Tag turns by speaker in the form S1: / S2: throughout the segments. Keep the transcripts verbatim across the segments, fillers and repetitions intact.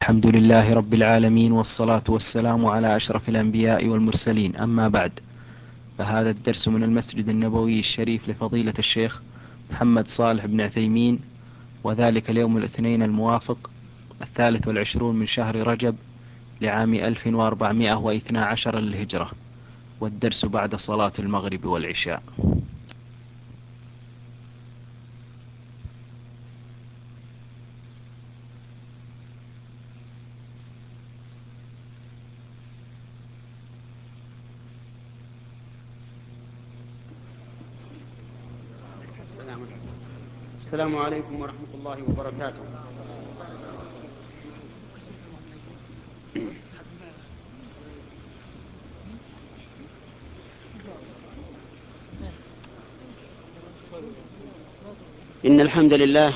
S1: الحمد لله رب العالمين، والصلاة والسلام على أشرف الأنبياء والمرسلين، أما بعد، فهذا الدرس من المسجد النبوي الشريف لفضيلة الشيخ محمد صالح بن عثيمين، وذلك اليوم الاثنين الموافق الثالث والعشرون من شهر رجب لعام ألف وأربعمائة واثني عشر للهجرة، والدرس بعد صلاة المغرب والعشاء.
S2: السلام عليكم ورحمة الله وبركاته. إن الحمد لله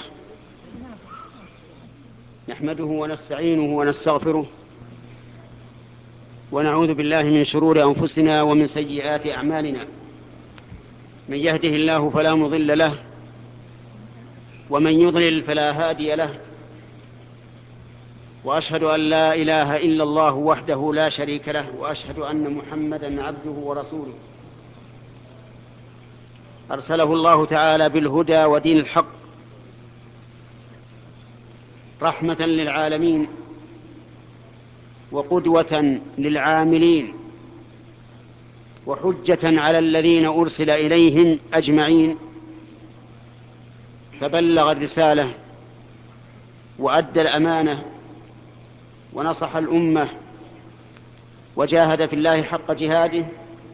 S2: نحمده ونستعينه ونستغفره، ونعوذ بالله من شرور أنفسنا ومن سيئات أعمالنا. من يهده الله فلا مضل له، ومن يضلل فلا هادي له، وأشهد أن لا إله إلا الله وحده لا شريك له، وأشهد أن محمدا عبده ورسوله أرسله الله تعالى بالهدى ودين الحق رحمة للعالمين وقدوة للعاملين وحجة على الذين أرسل إليهم أجمعين، فبلغ الرسالة وأدى الأمانة ونصح الأمة وجاهد في الله حق جهاده،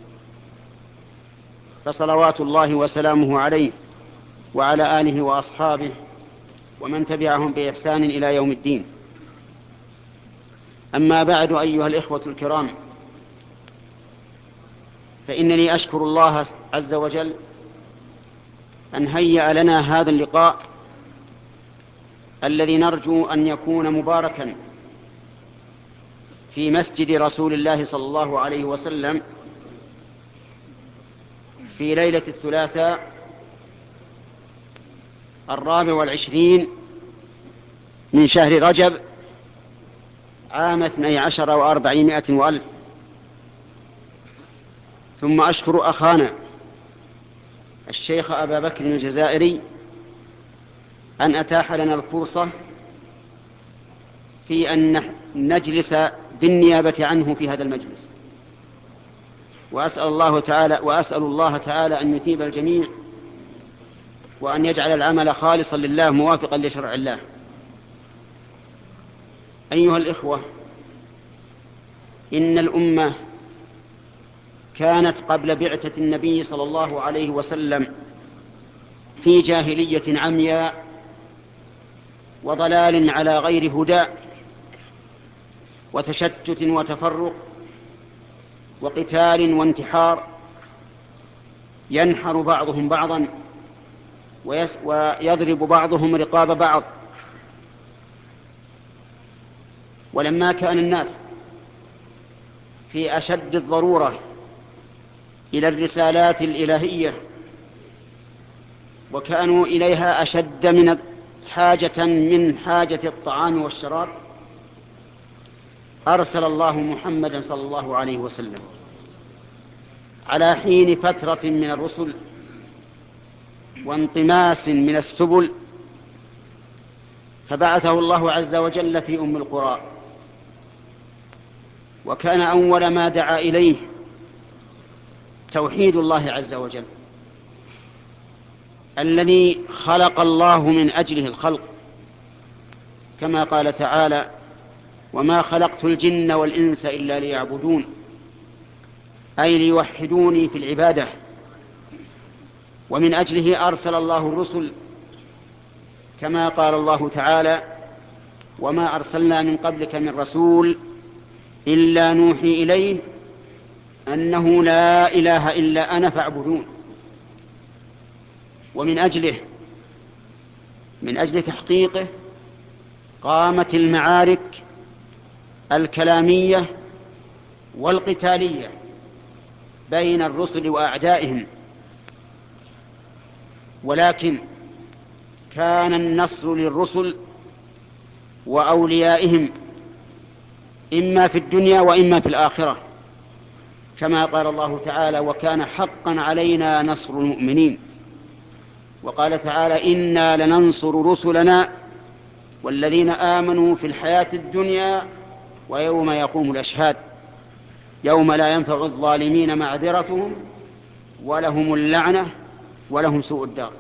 S2: فصلوات الله وسلامه عليه وعلى آله وأصحابه ومن تبعهم بإحسان إلى يوم الدين. أما بعد، أيها الإخوة الكرام، فإنني أشكر الله عز وجل أن هيأ لنا هذا اللقاء الذي نرجو أن يكون مباركا في مسجد رسول الله صلى الله عليه وسلم في ليلة الثلاثاء الرابع والعشرين من شهر رجب عام اثني عشر وأربعمائة وألف. ثم أشكر أخانا الشيخ أبا بكر الجزائري أن أتاح لنا الفرصة في أن نجلس بالنيابة عنه في هذا المجلس، وأسأل الله تعالى وأسأل الله تعالى أن يثيب الجميع، وأن يجعل العمل خالصا لله موافقا لشرع الله. أيها الإخوة، إن الأمة كانت قبل بعثة النبي صلى الله عليه وسلم في جاهلية عمياء وضلال على غير هدى وتشتت وتفرق وقتال وانتحار، ينحر بعضهم بعضا ويضرب بعضهم رقاب بعض. ولما كان الناس في أشد الضرورة إلى الرسالات الإلهية، وكانوا إليها أشد من حاجة من حاجة الطعام والشراب، أرسل الله محمدا صلى الله عليه وسلم على حين فترة من الرسل وانطماس من السبل، فبعثه الله عز وجل في أم القرى، وكان أول ما دعا إليه توحيد الله عز وجل الذي خلق الله من أجله الخلق، كما قال تعالى: وما خلقت الجن والإنس إلا ليعبدون، أي ليوحدوني في العبادة. ومن أجله أرسل الله الرسل، كما قال الله تعالى: وما أرسلنا من قبلك من رسول إلا نوحي إليه أنه لا إله إلا أنا فاعبدون. ومن أجله من أجل تحقيقه قامت المعارك الكلامية والقتالية بين الرسل وأعدائهم، ولكن كان النصر للرسل وأوليائهم إما في الدنيا وإما في الآخرة، كما قال الله تعالى: وكان حقا علينا نصر المؤمنين. وقال تعالى: إنا لننصر رسلنا والذين آمنوا في الحياة الدنيا ويوم يقوم الأشهاد يوم لا ينفع الظالمين معذرتهم ولهم اللعنة ولهم سوء الدار.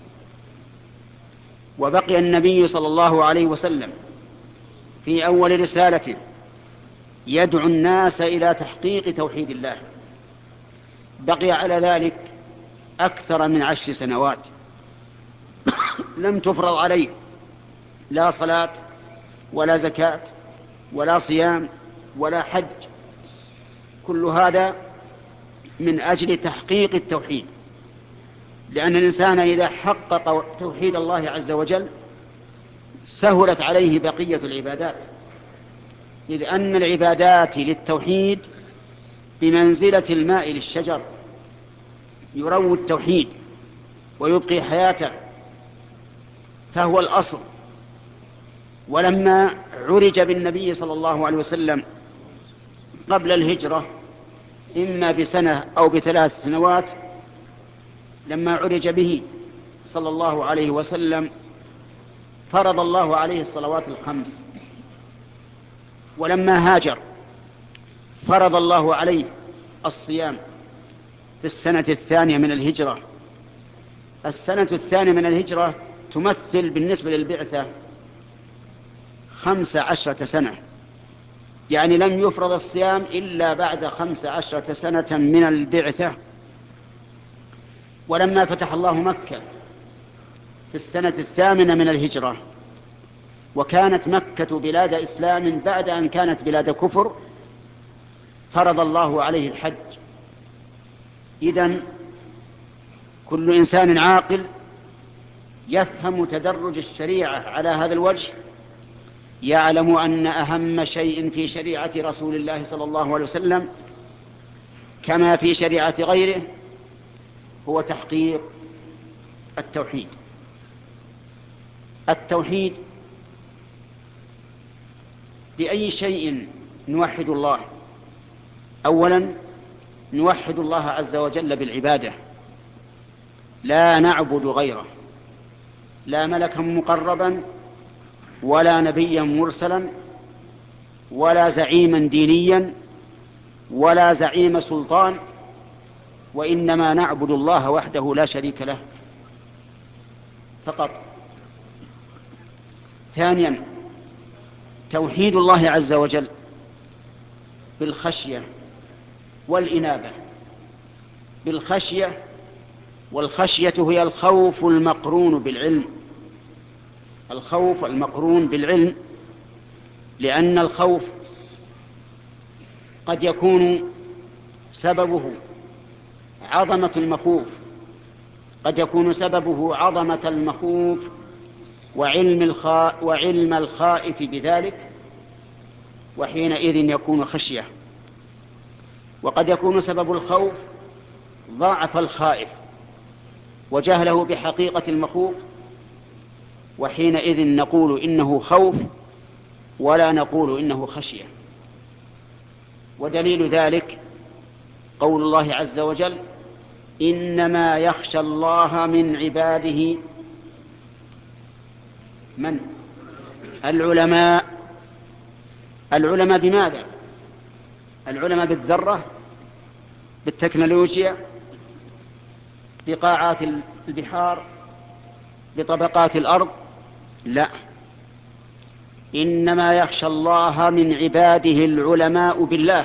S2: وبقي النبي صلى الله عليه وسلم في أول رسالته يدعو الناس إلى تحقيق توحيد الله، بقي على ذلك أكثر من عشر سنوات لم تفرض عليه لا صلاة ولا زكاة ولا صيام ولا حج، كل هذا من أجل تحقيق التوحيد، لأن الإنسان إذا حقق توحيد الله عز وجل سهلت عليه بقية العبادات، إذ أن العبادات للتوحيد بمنزلة الماء للشجر، يروي التوحيد ويبقي حياته، فهو الأصل. ولما عرج بالنبي صلى الله عليه وسلم قبل الهجرة إما بسنة أو بثلاث سنوات، لما عرج به صلى الله عليه وسلم فرض الله عليه الصلوات الخمس، ولما هاجر فرض الله عليه الصيام في السنة الثانية من الهجرة. السنة الثانية من الهجرة تمثل بالنسبة للبعثة خمس عشرة سنة، يعني لم يفرض الصيام إلا بعد خمس عشرة سنة من البعثة. ولما فتح الله مكة في السنة الثامنة من الهجرة وكانت مكة بلاد إسلام بعد أن كانت بلاد كفر، فرض الله عليه الحج. إذن كل إنسان عاقل يفهم تدرج الشريعة على هذا الوجه يعلم أن أهم شيء في شريعة رسول الله صلى الله عليه وسلم كما في شريعة غيره هو تحقيق التوحيد. التوحيد بأي شيء نوحد الله؟ أولا نوحد الله عز وجل بالعبادة، لا نعبد غيره، لا ملكا مقربا ولا نبيا مرسلا ولا زعيما دينيا ولا زعيم سلطان، وإنما نعبد الله وحده لا شريك له فقط. ثانيا توحيد الله عز وجل بالخشية والإنابة. بالخشية، والخشية هي الخوف المقرون بالعلم، الخوف المقرون بالعلم، لأن الخوف قد يكون سببه عظمة المخوف، قد يكون سببه عظمة المخوف وعلم, الخا وعلم الخائف بذلك، وحينئذ يكون خشية. وقد يكون سبب الخوف ضعف الخائف وجهله بحقيقة المخوف، وحينئذ نقول إنه خوف ولا نقول إنه خشية. ودليل ذلك قول الله عز وجل: إنما يخشى الله من عباده من؟ العلماء. العلماء بماذا؟ العلماء بالذرة، بالتكنولوجيا، بقاعات البحار، بطبقات الأرض؟ لا، إنما يخشى الله من عباده العلماء بالله،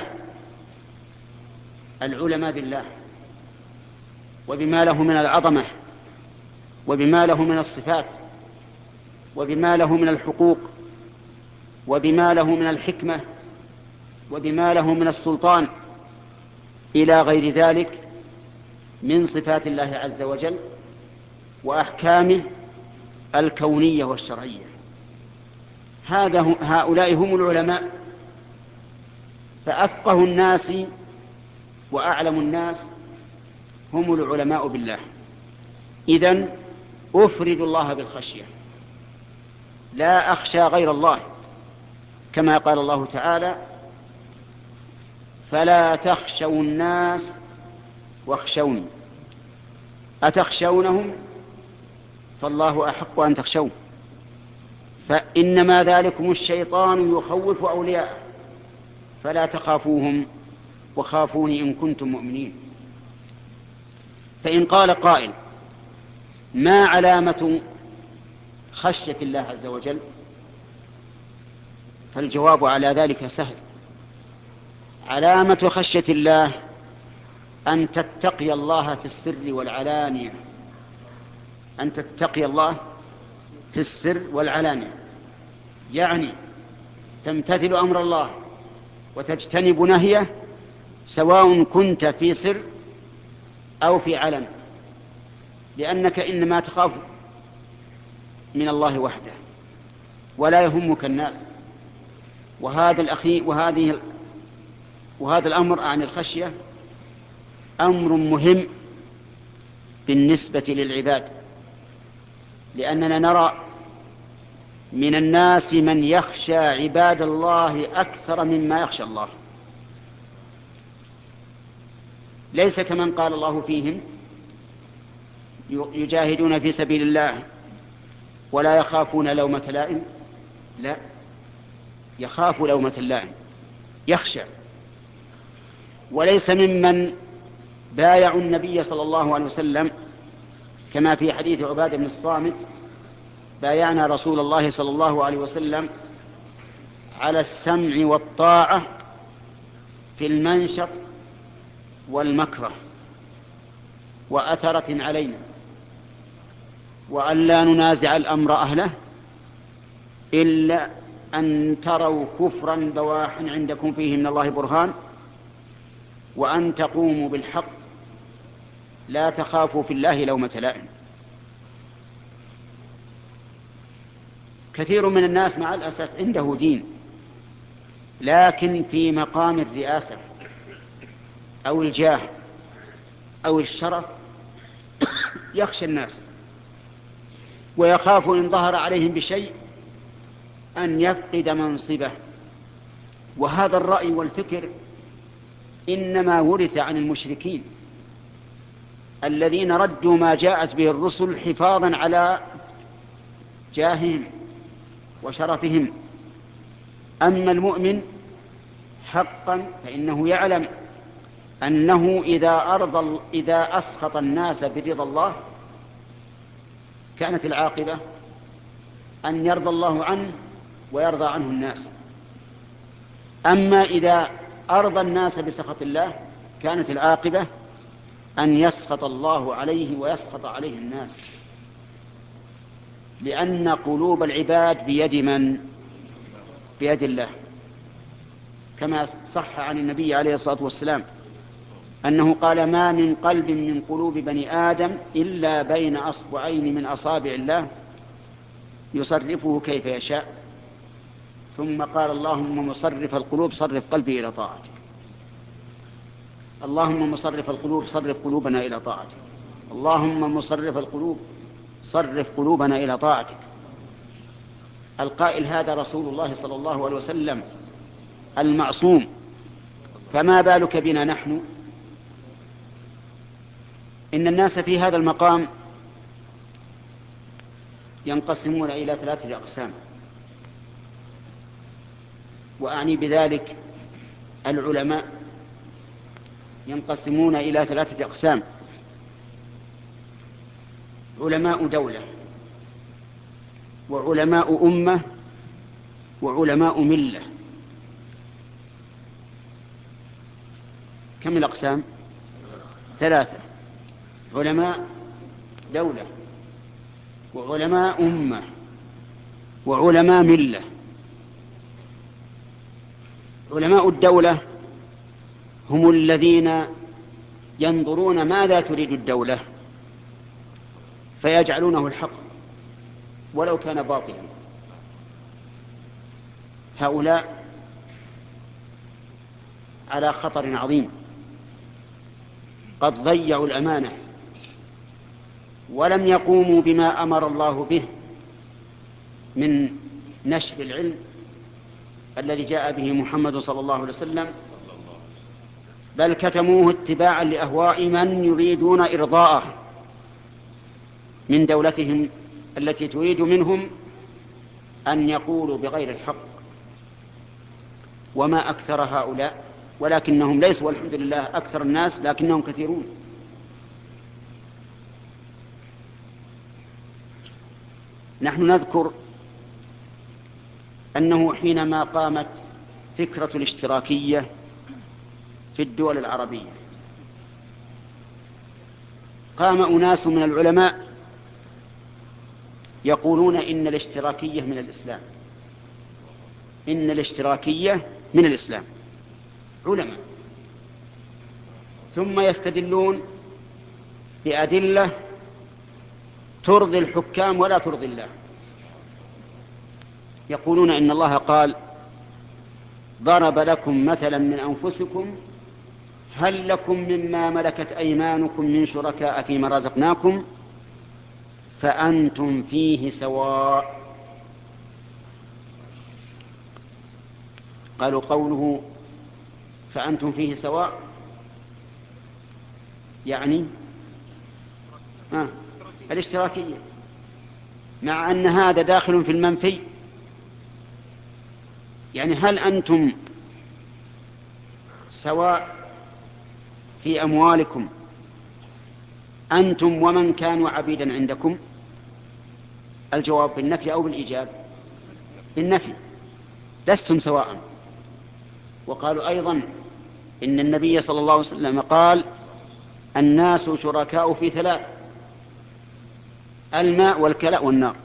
S2: العلماء بالله وبما له من العظمة وبما له من الصفات وبما له من الحقوق وبما له من الحكمة وبما له من السلطان إلى غير ذلك من صفات الله عز وجل وأحكامه الكونية والشرعية. هذا هؤلاء هم العلماء، فأفقه الناس وأعلم الناس هم العلماء بالله. إذن أفرد الله بالخشية، لا أخشى غير الله، كما قال الله تعالى: فلا تخشوا الناس واخشوني. أتخشونهم؟ فالله أحق أن تخشوه، فإنما ذلكم الشيطان يخوف أولياءه، فلا تخافوهم وخافوني إن كنتم مؤمنين. فإن قال قائل: ما علامة خشية الله عز وجل؟ فالجواب على ذلك سهل. علامة خشية الله أن تتقي الله في السر والعلانية، أن تتقي الله في السر والعلانية، يعني تمتثل أمر الله وتجتنب نهيه سواء كنت في سر أو في علن، لأنك إنما تخاف من الله وحده ولا يهمك الناس. وهذا الأخي وهذه وهذا الأمر عن الخشية أمر مهم بالنسبة للعباد، لأننا نرى من الناس من يخشى عباد الله أكثر مما يخشى الله، ليس كمن قال الله فيهم يجاهدون في سبيل الله ولا يخافون لومة لائم، لا، يخاف لومة اللائم، يخشى. وليس ممن بايعوا النبي صلى الله عليه وسلم كما في حديث عبادة بن الصامت: بايعنا رسول الله صلى الله عليه وسلم على السمع والطاعة في المنشط والمكره وأثرة علينا، وأن لا ننازع الأمر أهله إلا أن تروا كفرا بواحا عندكم فيه من الله برهان، وأن تقوموا بالحق لا تخافوا في الله لومة لائم. كثير من الناس مع الأسف عنده دين، لكن في مقام الرئاسة أو الجاه أو الشرف يخشى الناس ويخاف إن ظهر عليهم بشيء أن يفقد منصبه. وهذا الرأي والفكر إنما ورث عن المشركين الذين ردوا ما جاءت به الرسل حفاظا على جاههم وشرفهم. أما المؤمن حقا فإنه يعلم أنه إذا أرضى إذا أسخط الناس برضا الله كانت العاقبة أن يرضى الله عنه ويرضى عنه الناس. أما إذا أرضى الناس بسخط الله كانت العاقبة أن يسخط الله عليه ويسخط عليه الناس، لأن قلوب العباد بيد من؟ بيد الله، كما صح عن النبي عليه الصلاة والسلام أنه قال: ما من قلب من قلوب بني آدم إلا بين أصبعين من أصابع الله يصرفه كيف يشاء. ثم قال: اللهم مصرف القلوب صرف قلبي إلى طاعتك. اللهم مصرف القلوب صرف قلوبنا إلى طاعتك. اللهم مصرف القلوب صرف قلوبنا إلى طاعتك. القائل هذا رسول الله صلى الله عليه وسلم المعصوم، فما بالك بنا نحن؟ إن الناس في هذا المقام ينقسمون إلى ثلاثة أقسام، وأعني بذلك العلماء ينقسمون إلى ثلاثة أقسام: علماء دولة، وعلماء أمة، وعلماء ملة. كم الأقسام؟ ثلاثة: علماء دولة، وعلماء أمة، وعلماء ملة. علماء الدولة هم الذين ينظرون ماذا تريد الدولة فيجعلونه الحق ولو كان باطلا. هؤلاء على خطر عظيم، قد ضيعوا الأمانة ولم يقوموا بما أمر الله به من نشر العلم الذي جاء به محمد صلى الله عليه وسلم بل كتموه اتباعا لأهواء من يريدون إرضاءه من دولتهم التي تريد منهم أن يقولوا بغير الحق. وما أكثر هؤلاء، ولكنهم ليسوا والحمد لله أكثر الناس، لكنهم كثيرون. نحن نذكر أنه حينما قامت فكرة الاشتراكية في الدول العربية قام أناس من العلماء يقولون إن الاشتراكية من الإسلام، إن الاشتراكية من الإسلام، علماء، ثم يستدلون بأدلة ترضي الحكام ولا ترضي الله. يقولون إن الله قال: ضرب لكم مثلا من أنفسكم هل لكم مما ملكت أيمانكم من شركاء فيما رزقناكم فأنتم فيه سواء. قالوا قوله فأنتم فيه سواء يعني آه الاشتراكية، مع أن هذا داخل في المنفي. يعني هل أنتم سواء في أموالكم أنتم ومن كانوا عبيدا عندكم؟ الجواب بالنفي أو بالإيجاب؟ بالنفي، لستم سواء. وقالوا أيضا إن النبي صلى الله عليه وسلم قال: الناس شركاء في ثلاث: الماء والكلاء والنار.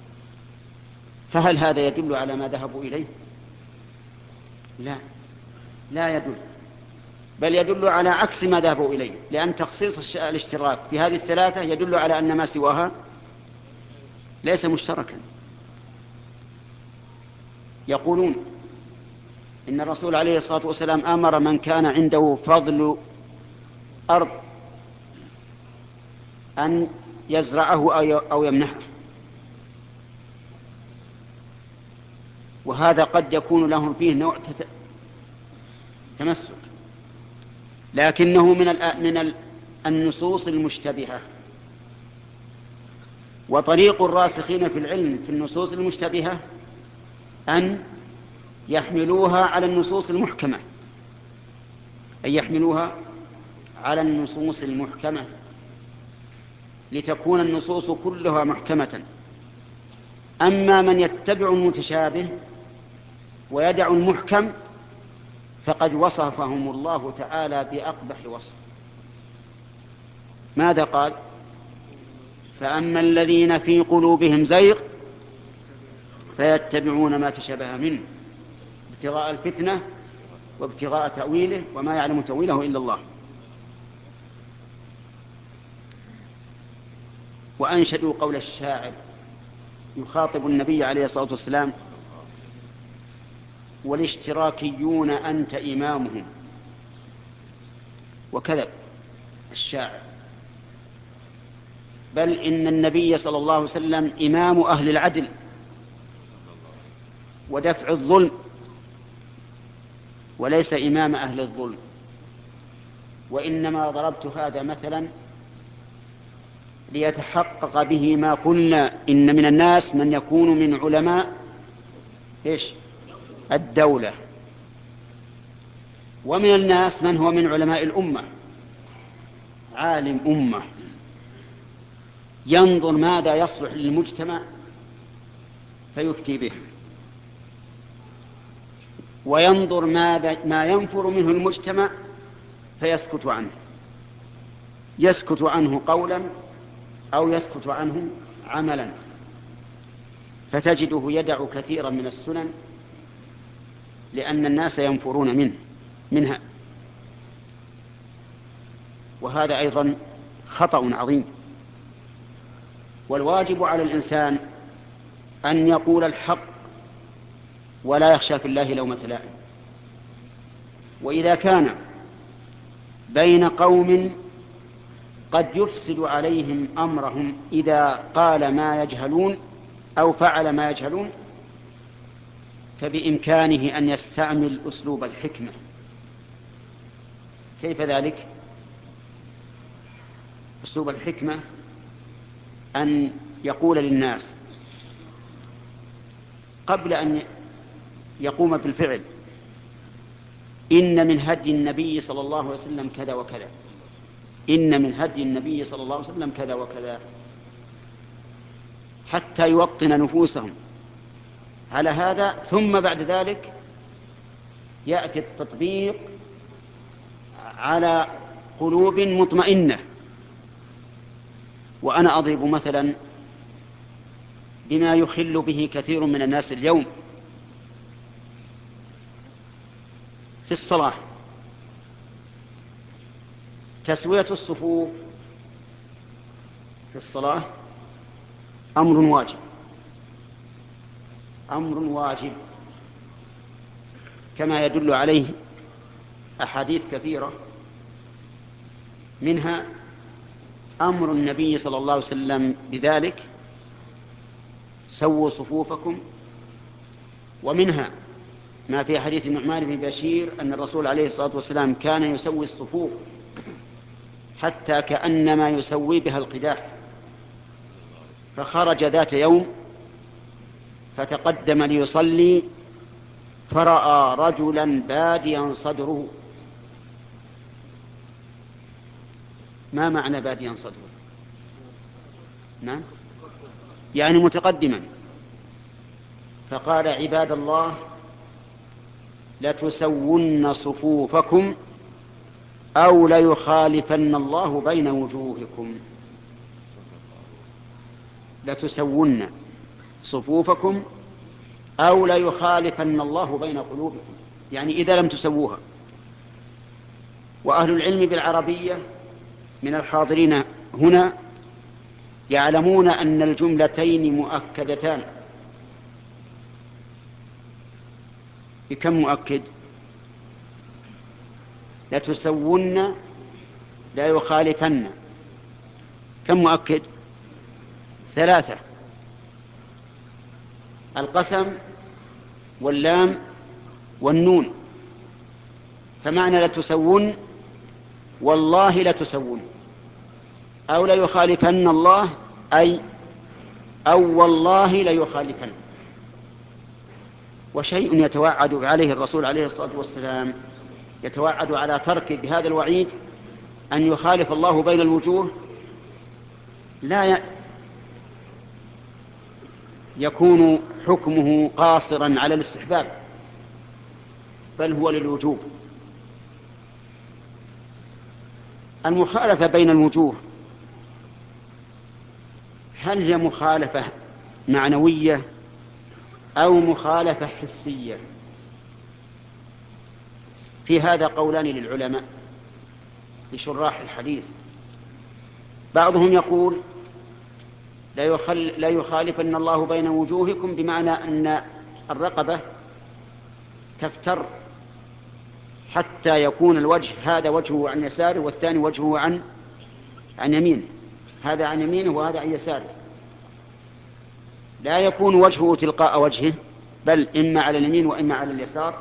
S2: فهل هذا يدل على ما ذهبوا إليه؟ لا، لا يدل، بل يدل على عكس ما ذهبوا إليه، لأن تخصيص الاشتراك في هذه الثلاثة يدل على أن ما سواها ليس مشتركا. يقولون إن الرسول عليه الصلاة والسلام أمر من كان عنده فضل أرض أن يزرعه أو يمنحه، وهذا قد يكون لهم فيه نوع تمسك، لكنه من من النصوص المشتبهة. وطريق الراسخين في العلم في النصوص المشتبهة أن يحملوها على النصوص المحكمة، أن يحملوها على النصوص المحكمة لتكون النصوص كلها محكمة. أما من يتبع المتشابه ويدع المحكم فقد وصفهم الله تعالى بأقبح وصف. ماذا قال؟ فأما الذين في قلوبهم زيغ فيتبعون ما تشابه منه ابتغاء الفتنة وابتغاء تأويله وما يعلم تأويله إلا الله. وأنشدوا قول الشاعر يخاطب النبي عليه الصلاة والسلام: والاشتراكيون أنت إمامهم. وكذب الشاعر، بل إن النبي صلى الله عليه وسلم إمام أهل العدل ودفع الظلم، وليس إمام أهل الظلم. وإنما ضربت هذا مثلا ليتحقق به ما قلنا إن من الناس من يكون من علماء إيش؟ الدولة، ومن الناس من هو من علماء الأمة، عالم أمة ينظر ماذا يصلح للمجتمع فيفتي به، وينظر ماذا ما ينفر منه المجتمع فيسكت عنه، يسكت عنه قولا أو يسكت عنه عملا، فتجده يدع كثيرا من السنن لأن الناس ينفرون منه منها. وهذا أيضا خطأ عظيم. والواجب على الإنسان أن يقول الحق ولا يخشى في الله لومة لائم. وإذا كان بين قوم قد يفسد عليهم أمرهم إذا قال ما يجهلون أو فعل ما يجهلون فبإمكانه أن يستعمل أسلوب الحكمة كيف ذلك؟ أسلوب الحكمة أن يقول للناس قبل أن يقوم بالفعل إن من هدي النبي صلى الله عليه وسلم كذا وكذا، إن من هدي النبي صلى الله عليه وسلم كذا وكذا، حتى يوطن نفوسهم على هذا، ثم بعد ذلك يأتي التطبيق على قلوب مطمئنة. وأنا أضرب مثلا بما يخل به كثير من الناس اليوم في الصلاة. تسوية الصفوف في الصلاة أمر واجب، أمر واجب كما يدل عليه أحاديث كثيرة، منها أمر النبي صلى الله عليه وسلم بذلك: سووا صفوفكم. ومنها ما في حديث النعمان بن بشير أن الرسول عليه الصلاة والسلام كان يسوي الصفوف حتى كأنما يسوي بها القداح، فخرج ذات يوم فتقدم ليصلي فرأى رجلا باديا صدره. ما معنى باديا صدره؟ نعم، يعني متقدما. فقال: عباد الله، لتسون صفوفكم أو ليخالفن الله بين وجوهكم. لتسون صفوفكم أو ليخالفن الله بين قلوبكم، يعني إذا لم تسووها. وأهل العلم بالعربية من الحاضرين هنا يعلمون أن الجملتين مؤكدتان. بكم مؤكد؟ لتسون لا يخالفن، كم مؤكد؟ ثلاثة: القسم واللام والنون. فمعنى لتسون والله لتسون، أو ليخالفن الله، أي أو والله ليخالفن. وشيء يتوعد عليه الرسول عليه الصلاة والسلام، يتوعد على ترك بهذا الوعيد أن يخالف الله بين الوجوه، لا يكون حكمه قاصرا على الاستحباب، بل هو للوجوب. المخالفة بين الوجوه هل هي مخالفة معنوية أو مخالفة حسية؟ في هذا قولان للعلماء لشراح الحديث. بعضهم يقول: لا, يخل لا يخالفن الله بين وجوهكم، بمعنى أن الرقبة تفتر حتى يكون الوجه هذا وجهه عن يساره والثاني وجهه عن عن يمينه، هذا عن يمينه وهذا عن يساره، لا يكون وجهه تلقاء وجهه، بل إما على اليمين وإما على اليسار.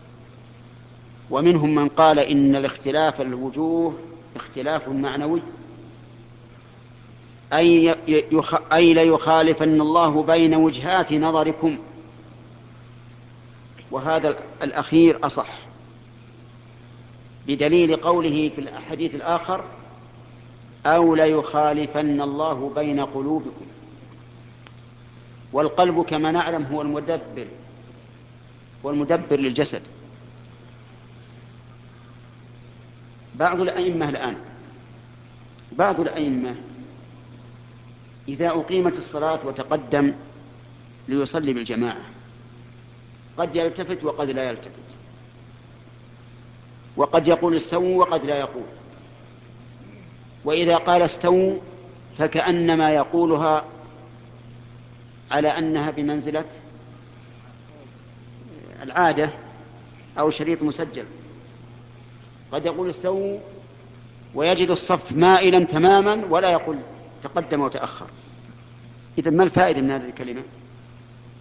S2: ومنهم من قال إن الاختلاف الوجوه اختلاف معنوي، أي, يخ... أي ليخالفن الله بين وجهات نظركم، وهذا الأخير أصح، بدليل قوله في الحديث الآخر: أو ليخالفن الله بين قلوبكم. والقلب كما نعلم هو المدبر، والمدبر للجسد. بعض الأئمة الآن بعض الأئمة إذا أقيمت الصلاة وتقدم ليصلي بالجماعة قد يلتفت وقد لا يلتفت، وقد يقول استووا وقد لا يقول. وإذا قال استووا فكأنما يقولها على أنها بمنزلة العادة أو شريط مسجل. قد يقول استووا ويجد الصف مائلا تماما ولا يقول تقدم وتأخر. إذن ما الفائدة من هذه الكلمة؟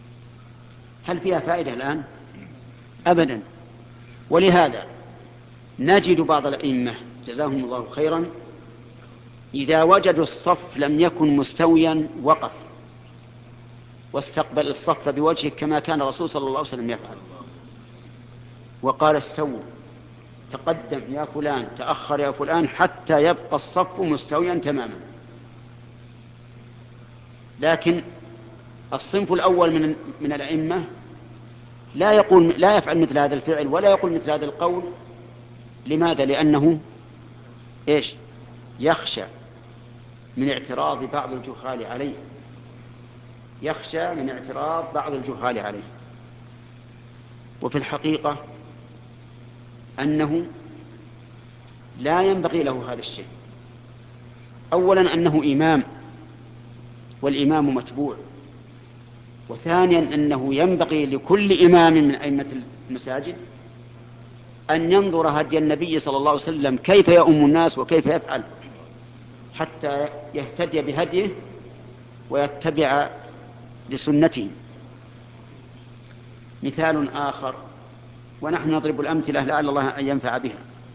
S2: هل فيها فائدة الآن؟ أبدا. ولهذا نجد بعض الأئمة جزاهم الله خيرا إذا وجدوا الصف لم يكن مستويا وقف واستقبل الصف بوجهه كما كان الرسول صلى الله عليه وسلم يفعل، وقال استووا، تقدم يا فلان، تأخر يا فلان، حتى يبقى الصف مستويا تماما. لكن الصنف الأول من من الأئمة لا يقول لا يفعل مثل هذا الفعل ولا يقول مثل هذا القول. لماذا؟ لأنه إيش؟ يخشى من اعتراض بعض الجهال عليه، يخشى من اعتراض بعض الجهال عليه. وفي الحقيقة أنه لا ينبغي له هذا الشيء. أولا أنه إمام والإمام متبوع، وثانيا أنه ينبغي لكل إمام من أئمة المساجد أن ينظر هدي النبي صلى الله عليه وسلم كيف يؤم الناس وكيف يفعل، حتى يهتدي بهديه ويتبع لسنته. مثال آخر، ونحن نضرب الأمثلة لعل الله أن ينفع بها.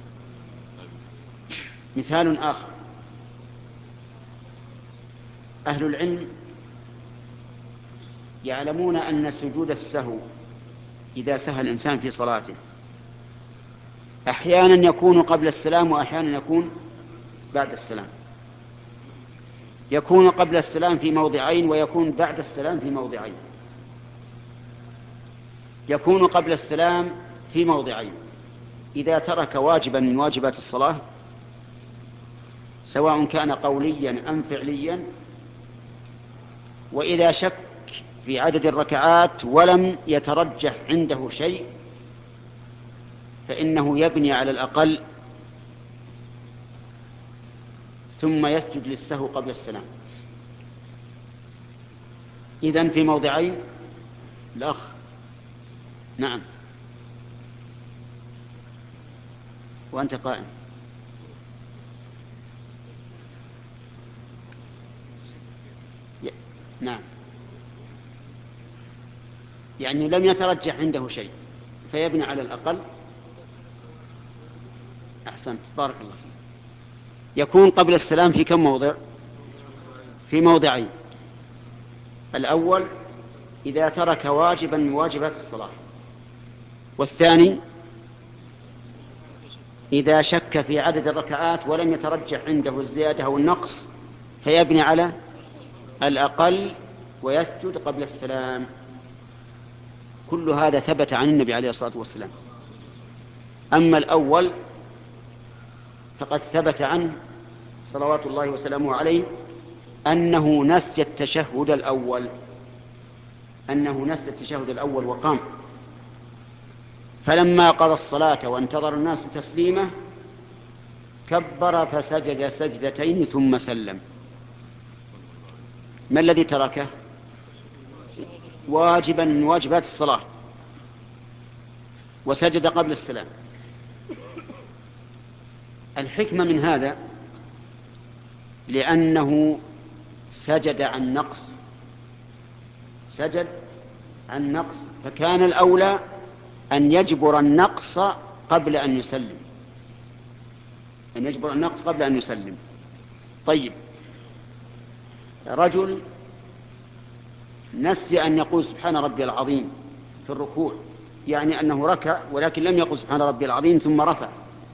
S2: مثال آخر، أهل العلم يعلمون أن سجود السهو إذا سهى الإنسان في صلاته أحيانا يكون قبل السلام وأحيانا يكون بعد السلام. يكون قبل السلام في موضعين ويكون بعد السلام في موضعين. يكون قبل السلام في موضعين إذا ترك واجبا من واجبات الصلاة سواء كان قوليا أم فعليا، وإذا شك في عدد الركعات ولم يترجح عنده شيء فإنه يبني على الأقل ثم يسجد للسهو قبل السلام. إذن في موضعين. الأخ نعم وأنت قائم. نعم، يعني لم يترجح عنده شيء فيبني على الأقل. أحسنت، بارك الله فيك. يكون قبل السلام في كم موضع؟ في موضعين. الأول إذا ترك واجبا من واجبات الصلاة، والثاني إذا شك في عدد الركعات ولم يترجح عنده الزيادة أو النقص فيبني على الأقل ويسجد قبل السلام. كل هذا ثبت عن النبي عليه الصلاة والسلام. أما الأول فقد ثبت عنه صلوات الله وسلامه عليه أنه نسي التشهد الأول أنه نسي التشهد الأول وقام، فلما قضى الصلاة وانتظر الناس تسليمه كبر فسجد سجدتين ثم سلم. ما الذي تركه؟ واجبا من واجبات الصلاة وسجد قبل السلام. الحكمة من هذا لأنه سجد عن نقص سجد عن نقص فكان الأولى أن يجبر النقص قبل أن يسلم أن يجبر النقص قبل أن يسلم. طيب، رجل نسي أن يقول سبحان ربي العظيم في الركوع، يعني أنه ركع ولكن لم يقل سبحان ربي العظيم ثم رفع،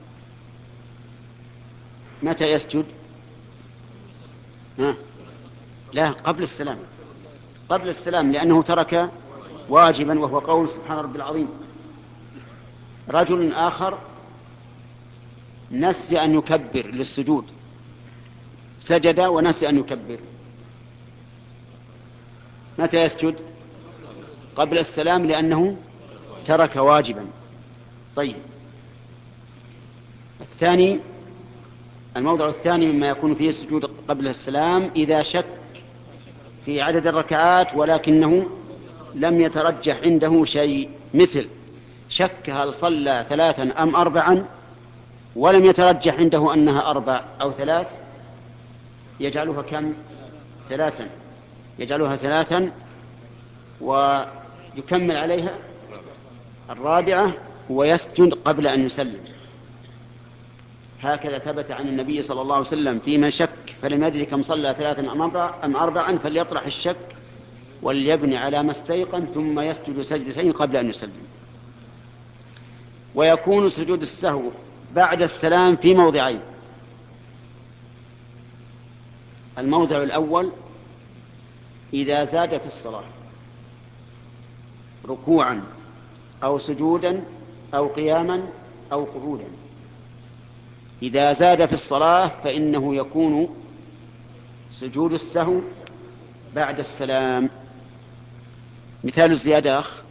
S2: متى يسجد؟ ها؟ لا، قبل السلام قبل السلام لأنه ترك واجبا وهو قول سبحان ربي العظيم. رجل آخر نسي أن يكبر للسجود، سجد ونسي أن يكبر، متى يسجد؟ قبل السلام لأنه ترك واجبا. طيب، الثاني الموضع الثاني مما يكون فيه السجود قبل السلام إذا شك في عدد الركعات ولكنه لم يترجح عنده شيء، مثل شك هل صلى ثلاثا أم أربعا ولم يترجح عنده أنها أربع أو ثلاث، يجعلها كم؟ ثلاثا يجعلها ثلاثا ويكمل عليها الرابعة ويسجد قبل أن يسلم. هكذا ثبت عن النبي صلى الله عليه وسلم في من شك فلم يدري كم صلى ثلاثا أم أربعا فليطرح الشك وليبني على ما استيقن ثم يسجد سجدتين قبل أن يسلم. ويكون سجود السهو بعد السلام في موضعين: الموضع الأول إذا زاد في الصلاة ركوعا أو سجودا أو قياما أو قعودا. إذا زاد في الصلاة فإنه يكون سجود السهو بعد السلام. مثال الزيادة أخ: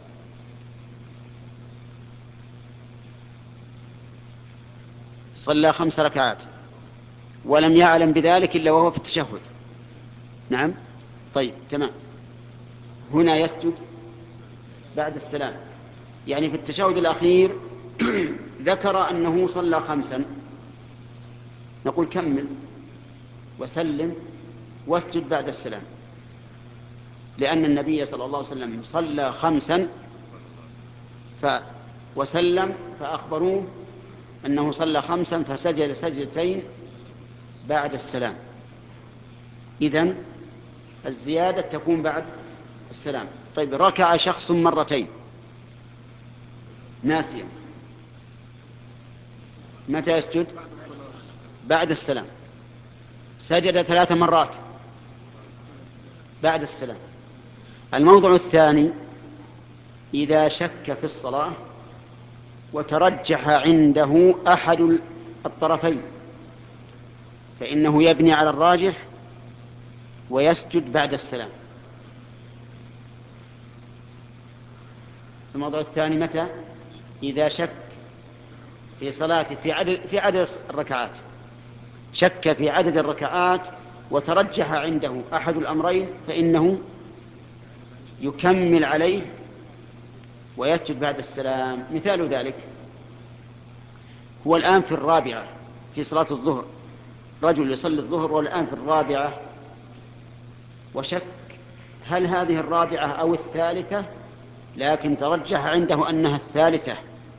S2: صلى خمس ركعات ولم يعلم بذلك إلا وهو في التشهد. نعم، طيب تمام. هنا يسجد بعد السلام، يعني في التشهد الأخير ذكر أنه صلى خمسا، نقول كمل وسلم واسجد بعد السلام، لأن النبي صلى الله عليه وسلم صلى خمسا ف... وسلم فأخبروه أنه صلى خمسا فسجد سجدتين بعد السلام. إذن الزيادة تكون بعد السلام. طيب، ركع شخص مرتين ناسيا، متى يسجد؟ بعد السلام. سجد ثلاث مرات بعد السلام. الموضع الثاني إذا شك في الصلاة وترجح عنده أحد الطرفين فإنه يبني على الراجح ويسجد بعد السلام. الموضوع الثاني متى؟ إذا شك في صلاته في عدد, في عدد الركعات، شك في عدد الركعات وترجح عنده أحد الأمرين فإنه يكمل عليه ويسجد بعد السلام. مثال ذلك: هو الآن في الرابعة في صلاة الظهر، رجل يصلي الظهر والآن في الرابعة وشك هل هذه الرابعة أو الثالثة، لكن ترجح عنده أنها الثالثة.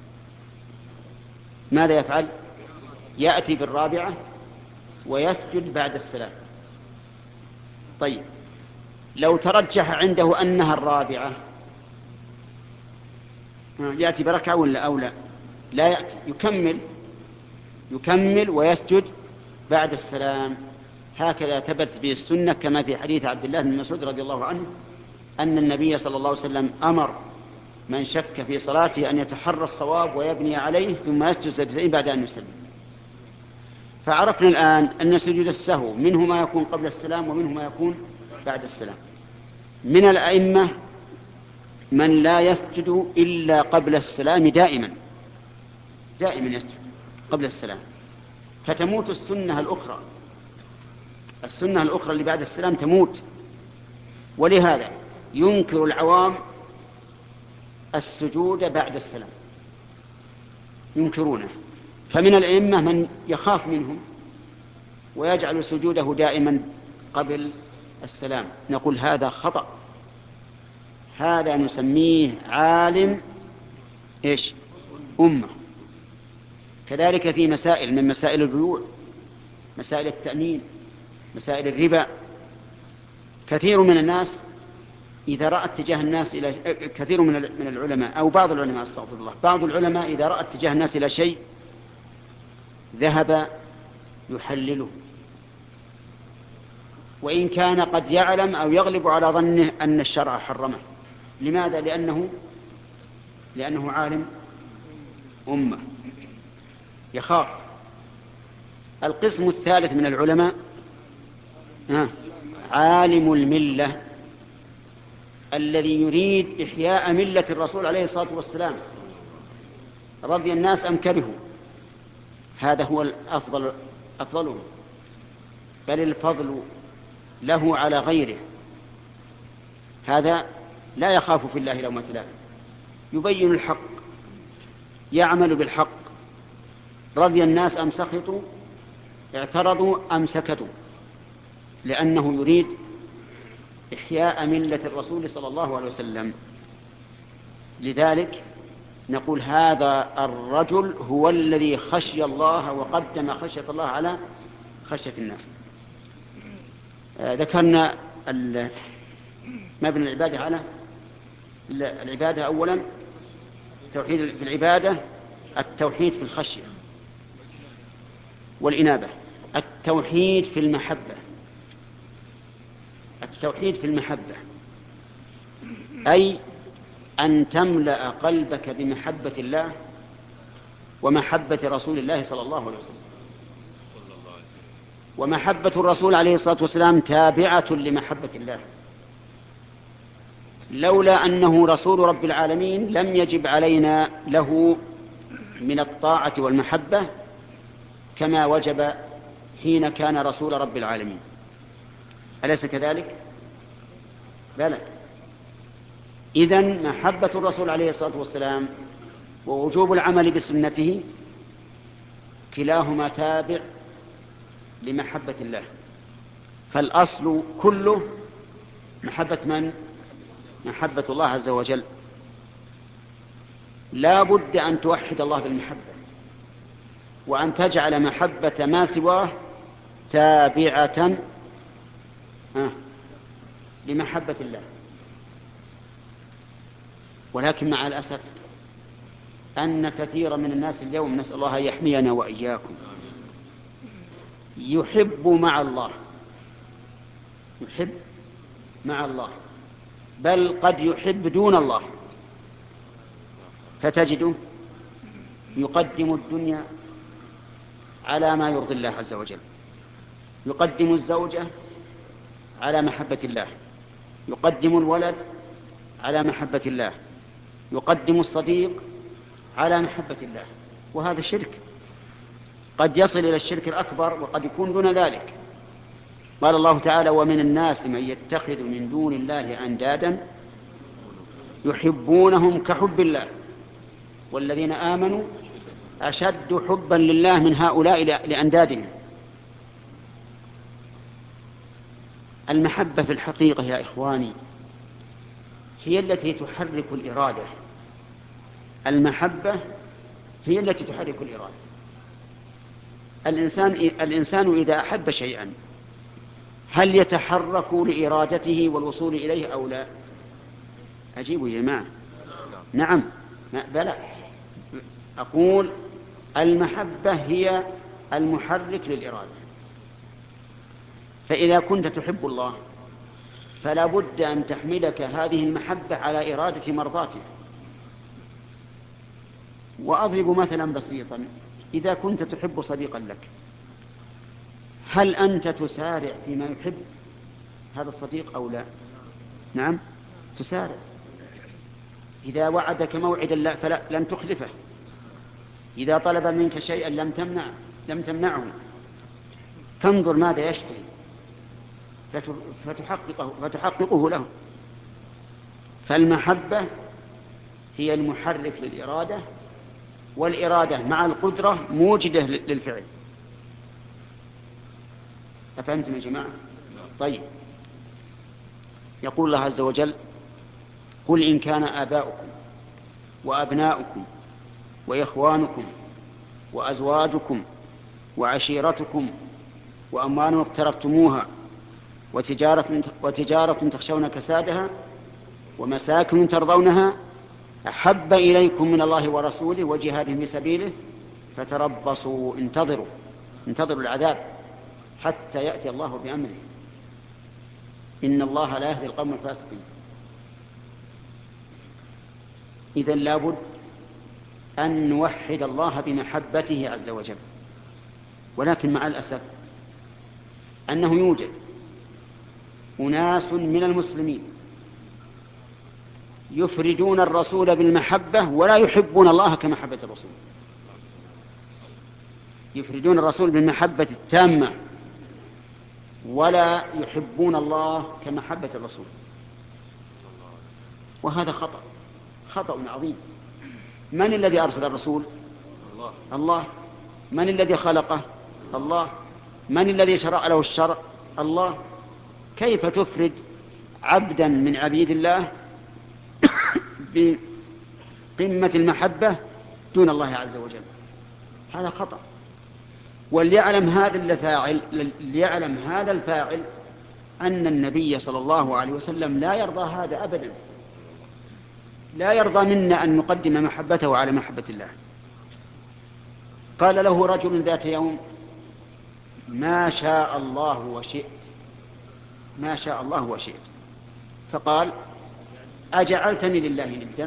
S2: ماذا يفعل؟ يأتي بالرابعة ويسجد بعد السلام. طيب، لو ترجح عنده أنها الرابعة يأتي بركعة ولا أو لا؟ لا يأتي، يكمل يكمل ويسجد بعد السلام. هكذا ثبت به السنة كما في حديث عبد الله بن مسعود رضي الله عنه أن النبي صلى الله عليه وسلم أمر من شك في صلاته أن يتحرى الصواب ويبني عليه ثم يسجد سجدتين بعد أن يسلم. فعرفنا الآن أن سجود السهو منه ما يكون قبل السلام ومنه ما يكون بعد السلام. من الأئمة من لا يسجد إلا قبل السلام دائما دائما يسجد قبل السلام، فتموت السنة الأخرى السنة الأخرى اللي بعد السلام تموت. ولهذا ينكر العوام السجود بعد السلام، ينكرونه. فمن الأئمة من يخاف منهم ويجعل سجوده دائما قبل السلام. نقول هذا خطأ، هذا نسميه عالم إيش؟ أمة. كذلك في مسائل من مسائل البيوع، مسائل التأمين، مسائل الربا، كثير من الناس إذا رأى اتجاه الناس إلى كثير من من العلماء أو بعض العلماء استغفر الله بعض العلماء إذا رأى اتجاه الناس إلى شيء ذهب يحلله، وإن كان قد يعلم أو يغلب على ظنه أن الشرع حرمه. لماذا؟ لأنه لأنه عالم أمة يخاف. القسم الثالث من العلماء عالم الملة الذي يريد إحياء ملة الرسول عليه الصلاة والسلام، رضي الناس أم كرهوا، هذا هو الأفضل أفضلهم، بل الفضل له على غيره. هذا لا يخاف في الله لومة لائم، يبين الحق، يعمل بالحق، رضي الناس أم سخطوا، اعترضوا أم سكتوا، لأنه يريد إحياء ملة الرسول صلى الله عليه وسلم. لذلك نقول هذا الرجل هو الذي خشي الله وقدم خشية الله على خشية الناس. آه ذكرنا مبنى العبادة على العبادة أولا التوحيد في العبادة، التوحيد في الخشية والإنابة، التوحيد في المحبة. التوحيد في المحبة أي أن تملأ قلبك بمحبة الله ومحبة رسول الله صلى الله عليه وسلم. ومحبة الرسول عليه الصلاة والسلام تابعة لمحبة الله. لولا أنه رسول رب العالمين لم يجب علينا له من الطاعة والمحبة كما وجب حين كان رسول رب العالمين. أليس كذلك؟ بلى. إذن محبة الرسول عليه الصلاة والسلام ووجوب العمل بسنته كلاهما تابع لمحبة الله. فالأصل كله محبة من؟ محبة الله عز وجل. لا بد أن توحد الله بالمحبة وأن تجعل محبة ما سواه تابعة لمحبة الله. ولكن مع الأسف أن كثير من الناس اليوم، نسأل الله أن يحمينا وإياكم، يحب مع الله يحب مع الله بل قد يحب دون الله، فتجده يقدم الدنيا على ما يرضي الله عز وجل، يقدم الزوجة على محبة الله، يقدم الولد على محبة الله، يقدم الصديق على محبة الله. وهذا شرك، قد يصل إلى الشرك الأكبر وقد يكون دون ذلك. قال الله تعالى: ومن الناس من يتخذ من دون الله أندادا يحبونهم كحب الله والذين آمنوا أشد حبا لله من هؤلاء لأندادهم. المحبة في الحقيقة يا إخواني هي التي تحرك الإرادة. المحبة هي التي تحرك الإرادة. الإنسان, الإنسان إذا أحب شيئا هل يتحرك لإرادته والوصول إليه أو لا؟ أجيبوا يا جماعة. نعم بلى. أقول المحبة هي المحرك للإرادة. فإذا كنت تحب الله فلا بد أن تحملك هذه المحبة على إرادة مرضاته. وأضرب مثلا بسيطا: إذا كنت تحب صديقا لك هل أنت تسارع فيما يحب هذا الصديق أو لا؟ نعم تسارع. إذا وعدك موعدا فلا لن تخلفه، إذا طلب منك شيئا لم تمنع لم تمنعه، تنظر ماذا يشتهي فتحققه, فتحققه له. فالمحبة هي المحرك للإرادة، والإرادة مع القدرة موجدة للفعل. أفهمتم يا جماعة؟ طيب، يقول الله عز وجل: قل إن كان آباؤكم وأبناؤكم وإخوانكم وأزواجكم وعشيرتكم وأموال اقترفتموها وتجارة, وتجارة تخشون كسادها ومساكن ترضونها أحب إليكم من الله ورسوله وجهاد في سبيله فتربصوا انتظروا انتظروا العذاب حتى يأتي الله بأمره إن الله لا يهدي القوم الفاسقين. إذن لابد أن نوحد الله بمحبته عز وجل. ولكن مع الأسف أنه يوجد أناس من المسلمين يفردون الرسول بالمحبة ولا يحبون الله كمحبة الرسول. يفردون الرسول بالمحبة التامة ولا يحبون الله كمحبة الرسول، وهذا خطأ خطأ عظيم. من الذي أرسل الرسول؟ الله. الله. من الذي خلقه؟ الله. من الذي شرع له الشرع؟ الله. كيف تفرد عبدا من عبيد الله قمة المحبة دون الله عز وجل، هذا خطأ. وليعلم هذا الفاعل ليعلم هذا الفاعل أن النبي صلى الله عليه وسلم لا يرضى هذا أبدا، لا يرضى منا أن نقدم محبته على محبة الله. قال له رجل ذات يوم: ما شاء الله وشئت، ما شاء الله وشئت. فقال: أجعلتني لله ندا؟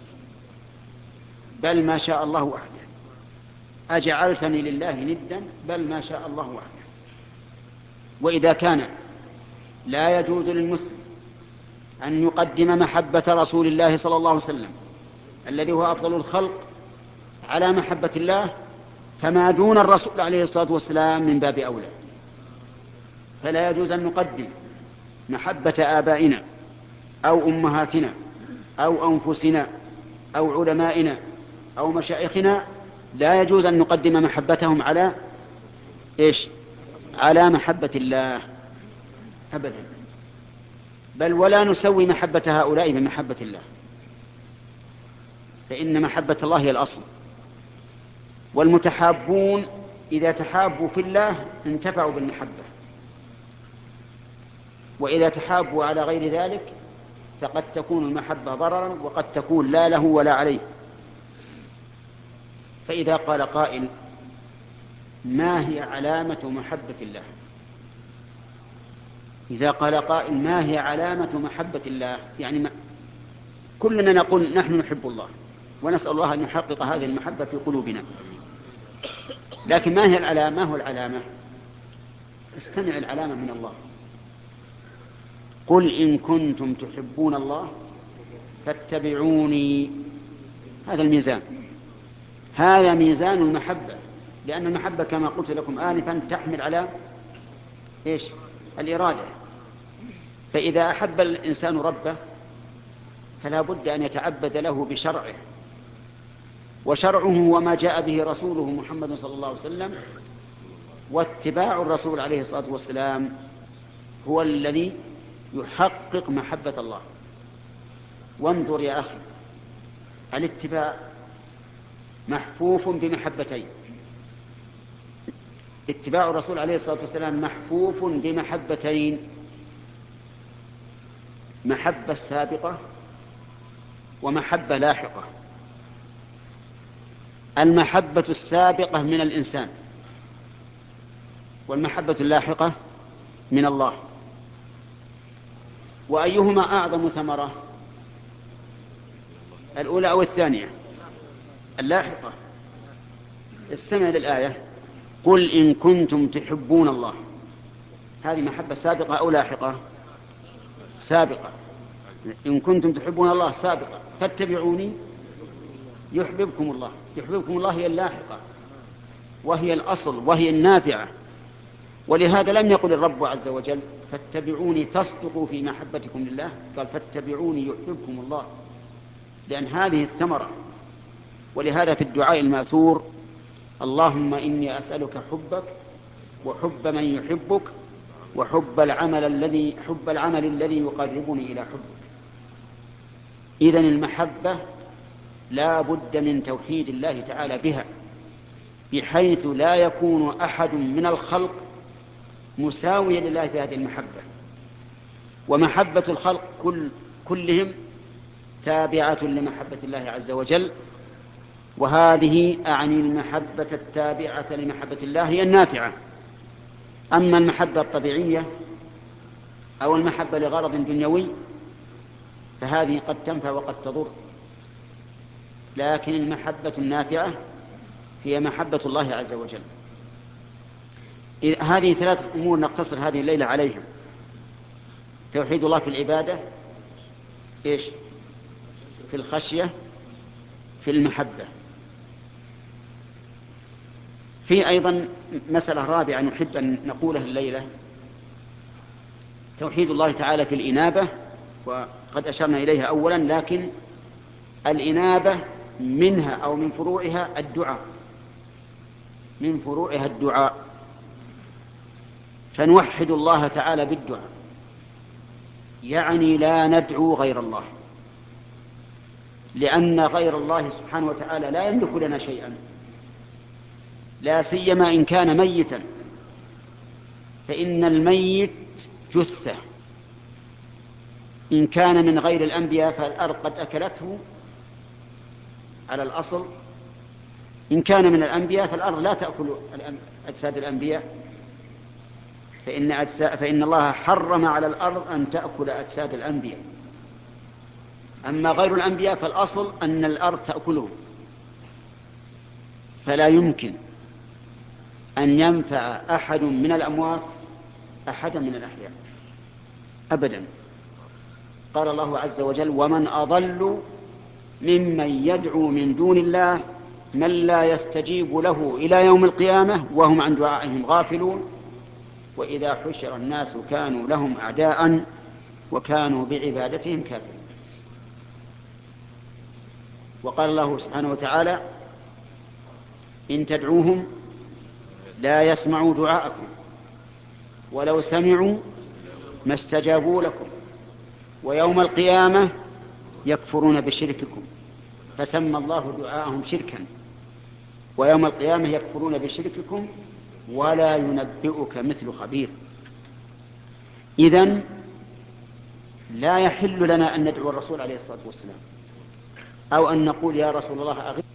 S2: بل ما شاء الله وحده. أجعلتني لله ندا؟ بل ما شاء الله وحده. وإذا كان لا يجوز للمسلم أن يقدم محبة رسول الله صلى الله عليه وسلم الذي هو أفضل الخلق على محبة الله، فما دون الرسول عليه الصلاة والسلام من باب أولى. فلا يجوز أن نقدم محبة آبائنا أو أمهاتنا أو أنفسنا أو علمائنا أو مشايخنا، لا يجوز أن نقدم محبتهم على إيش؟ على محبة الله أبدا. بل ولا نسوي محبة هؤلاء بمحبة الله، فإن محبة الله هي الأصل. والمتحابون إذا تحابوا في الله انتفعوا بالمحبة، وإذا تحابوا على غير ذلك فقد تكون المحبة ضررا وقد تكون لا له ولا عليه. فإذا قال قائل: ما هي علامة محبة الله؟ إذا قال قائل: ما هي علامة محبة الله؟ يعني ما كلنا نقول نحن نحب الله ونسأل الله أن يحقق هذه المحبة في قلوبنا، لكن ما هي العلامة؟ ما هو العلامة؟ استمع، العلامة من الله: قل إن كنتم تحبون الله فاتبعوني. هذا الميزان، هذا ميزان المحبة، لأن المحبة كما قلت لكم آنفا تحمل على إيش؟ الإرادة. فإذا أحب الإنسان ربه فلا بد أن يتعبد له بشرعه، وشرعه هو ما جاء به رسوله محمد صلى الله عليه وسلم، واتباع الرسول عليه الصلاة والسلام هو الذي يحقق محبة الله. وانظر يا أخي، الاتباع محفوف بمحبتين. اتباع الرسول عليه الصلاة والسلام محفوف بمحبتين: محبة سابقة ومحبة لاحقة. المحبة السابقة من الإنسان، والمحبة اللاحقة من الله. وأيهما أعظم ثمرة، الأولى أو الثانية؟ اللاحقة. استمع للآية: قل إن كنتم تحبون الله. هذه محبة سابقة أو لاحقة؟ سابقة. إن كنتم تحبون الله سابقة، فاتبعوني يحببكم الله. يحببكم الله هي اللاحقة وهي الأصل وهي النافعة. ولهذا لم يقل الرب عز وجل: فاتبعوني تصدقوا في محبتكم لله، قال: فاتبعوني يحببكم الله، لأن هذه الثمرة. ولهذا في الدعاء الماثور: اللهم إني أسألك حبك وحب من يحبك وحب العمل الذي حب العمل الذي يقربني إلى حبك. إذن المحبة لا بد من توحيد الله تعالى بها، بحيث لا يكون أحد من الخلق مساويا لله في هذه المحبة. ومحبة الخلق كل كلهم تابعة لمحبة الله عز وجل، وهذه أعني المحبة التابعة لمحبة الله هي النافعة. أما المحبة الطبيعية أو المحبة لغرض دنيوي فهذه قد تنفع وقد تضر، لكن المحبة النافعة هي محبة الله عز وجل. هذه ثلاثة أمور نقتصر هذه الليلة عليها: توحيد الله في العبادة، إيش؟ في الخشية، في المحبة. في أيضا مسألة رابعة نحب أن نقولها الليلة: توحيد الله تعالى في الإنابة، وقد أشرنا إليها أولا، لكن الإنابة منها أو من فروعها الدعاء، من فروعها الدعاء. فنوحد الله تعالى بالدعاء، يعني لا ندعو غير الله. لأن غير الله سبحانه وتعالى لا يملك لنا شيئا، لا سيما إن كان ميتا، فإن الميت جثة، إن كان من غير الأنبياء فالأرض قد أكلته على الأصل، إن كان من الأنبياء فالأرض لا تأكل أجساد الأنبياء، فإن, أجساد فإن الله حرم على الأرض أن تأكل أجساد الأنبياء. أما غير الأنبياء فالأصل أن الأرض تأكله، فلا يمكن أن ينفع أحد من الأموات أحدا من الأحياء أبدا. قال الله عز وجل: ومن أضل ممن يدعو من دون الله من لا يستجيب له إلى يوم القيامة وهم عن دعائهم غافلون وإذا حشر الناس كانوا لهم أعداء وكانوا بعبادتهم كافرين. وقال الله سبحانه وتعالى: إن تدعوهم لا يسمعوا دعاءكم ولو سمعوا ما استجابوا لكم ويوم القيامة يكفرون بشرككم. فسمى الله دعاءهم شركا، ويوم القيامة يكفرون بشرككم ولا ينبئك مثل خبير. إذن لا يحل لنا أن ندعو الرسول عليه الصلاة والسلام أو أن نقول: يا رسول الله أغثنا